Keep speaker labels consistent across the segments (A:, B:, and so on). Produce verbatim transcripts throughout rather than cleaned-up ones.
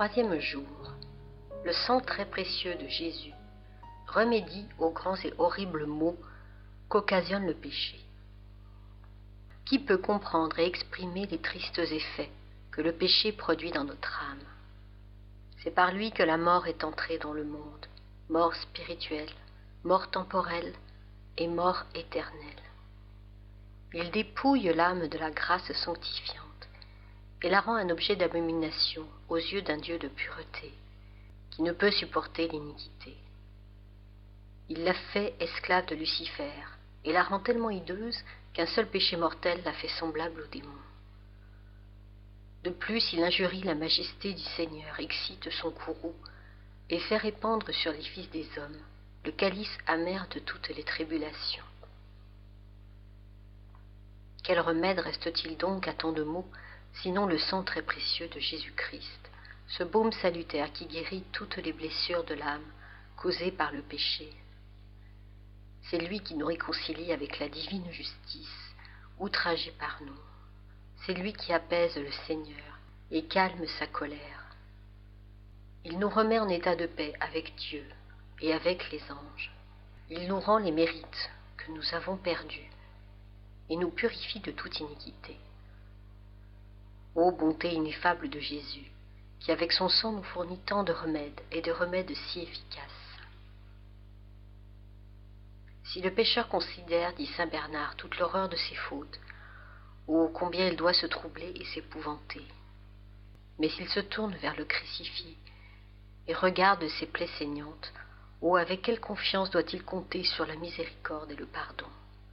A: troisième jour, le sang très précieux de Jésus remédie aux grands et horribles maux qu'occasionne le péché. Qui peut comprendre et exprimer les tristes effets que le péché produit dans notre âme? C'est par lui que la mort est entrée dans le monde, mort spirituelle, mort temporelle et mort éternelle. Il dépouille l'âme de la grâce sanctifiante et la rend un objet d'abomination aux yeux d'un Dieu de pureté, qui ne peut supporter l'iniquité. Il l'a fait esclave de Lucifer et la rend tellement hideuse qu'un seul péché mortel l'a fait semblable au démon. De plus, il injurie la majesté du Seigneur, excite son courroux et fait répandre sur les fils des hommes le calice amer de toutes les tribulations. Quel remède reste-t-il donc à tant de maux, sinon le sang très précieux de Jésus-Christ, ce baume salutaire qui guérit toutes les blessures de l'âme causées par le péché? C'est lui qui nous réconcilie avec la divine justice, outragé par nous. C'est lui qui apaise le Seigneur et calme sa colère. Il nous remet en état de paix avec Dieu et avec les anges. Il nous rend les mérites que nous avons perdus et nous purifie de toute iniquité. Ô bonté ineffable de Jésus, qui avec son sang nous fournit tant de remèdes et de remèdes si efficaces. Si le pécheur considère, dit saint Bernard, toute l'horreur de ses fautes, ô combien il doit se troubler et s'épouvanter. Mais s'il se tourne vers le crucifié et regarde ses plaies saignantes, ô avec quelle confiance doit-il compter sur la miséricorde et le pardon.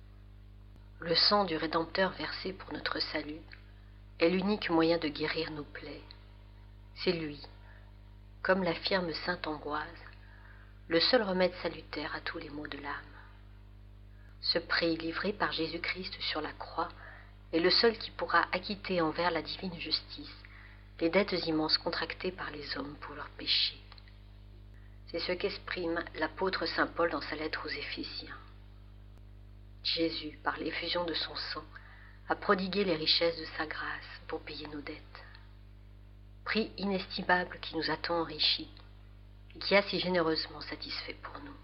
A: Le sang du Rédempteur versé pour notre salut est l'unique moyen de guérir nos plaies. C'est lui, comme l'affirme saint Ambroise, le seul remède salutaire à tous les maux de l'âme. Ce prix livré par Jésus-Christ sur la croix est le seul qui pourra acquitter envers la divine justice les dettes immenses contractées par les hommes pour leurs péchés. C'est ce qu'exprime l'apôtre saint Paul dans sa lettre aux Éphésiens. Jésus, par l'effusion de son sang, a prodigué les richesses de sa grâce pour payer nos dettes. Prix inestimable qui nous a tant enrichis et qui a si généreusement satisfait pour nous.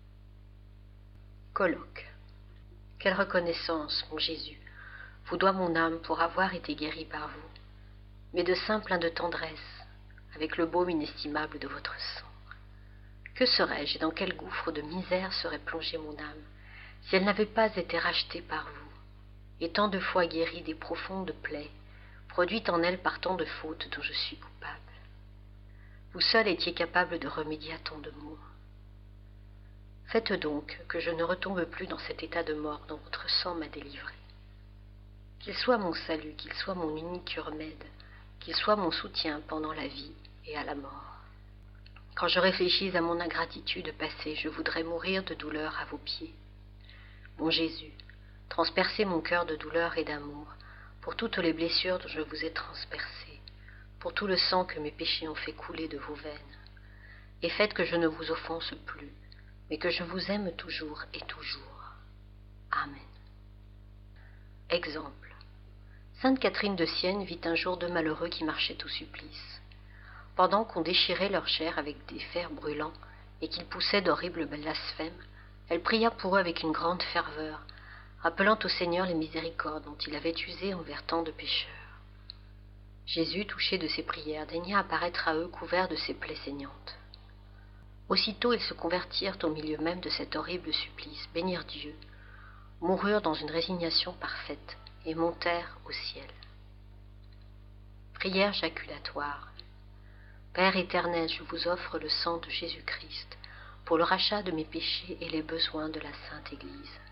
A: Colloque. Quelle reconnaissance, mon Jésus, vous doit mon âme pour avoir été guérie par vous, mais de sein plein de tendresse, avec le baume inestimable de votre sang. Que serais-je et dans quel gouffre de misère serait plongée mon âme, si elle n'avait pas été rachetée par vous, et tant de fois guérie des profondes plaies, produites en elle par tant de fautes dont je suis coupable. Vous seul étiez capable de remédier à tant de maux. Faites donc que je ne retombe plus dans cet état de mort dont votre sang m'a délivré. Qu'il soit mon salut, qu'il soit mon unique remède, qu'il soit mon soutien pendant la vie et à la mort. Quand je réfléchis à mon ingratitude passée, je voudrais mourir de douleur à vos pieds. Mon Jésus, transpercez mon cœur de douleur et d'amour pour toutes les blessures dont je vous ai transpercées, pour tout le sang que mes péchés ont fait couler de vos veines, et faites que je ne vous offense plus, mais que je vous aime toujours et toujours. Amen. Exemple. Sainte Catherine de Sienne vit un jour deux malheureux qui marchaient au supplice. Pendant qu'on déchirait leur chair avec des fers brûlants et qu'ils poussaient d'horribles blasphèmes, elle pria pour eux avec une grande ferveur, rappelant au Seigneur les miséricordes dont il avait usé envers tant de pécheurs. Jésus, touché de ces prières, daigna apparaître à eux couvert de ses plaies saignantes. Aussitôt ils se convertirent au milieu même de cet horrible supplice, bénirent Dieu, moururent dans une résignation parfaite et montèrent au ciel. Prière jaculatoire. Père éternel, je vous offre le sang de Jésus-Christ pour le rachat de mes péchés et les besoins de la Sainte Église.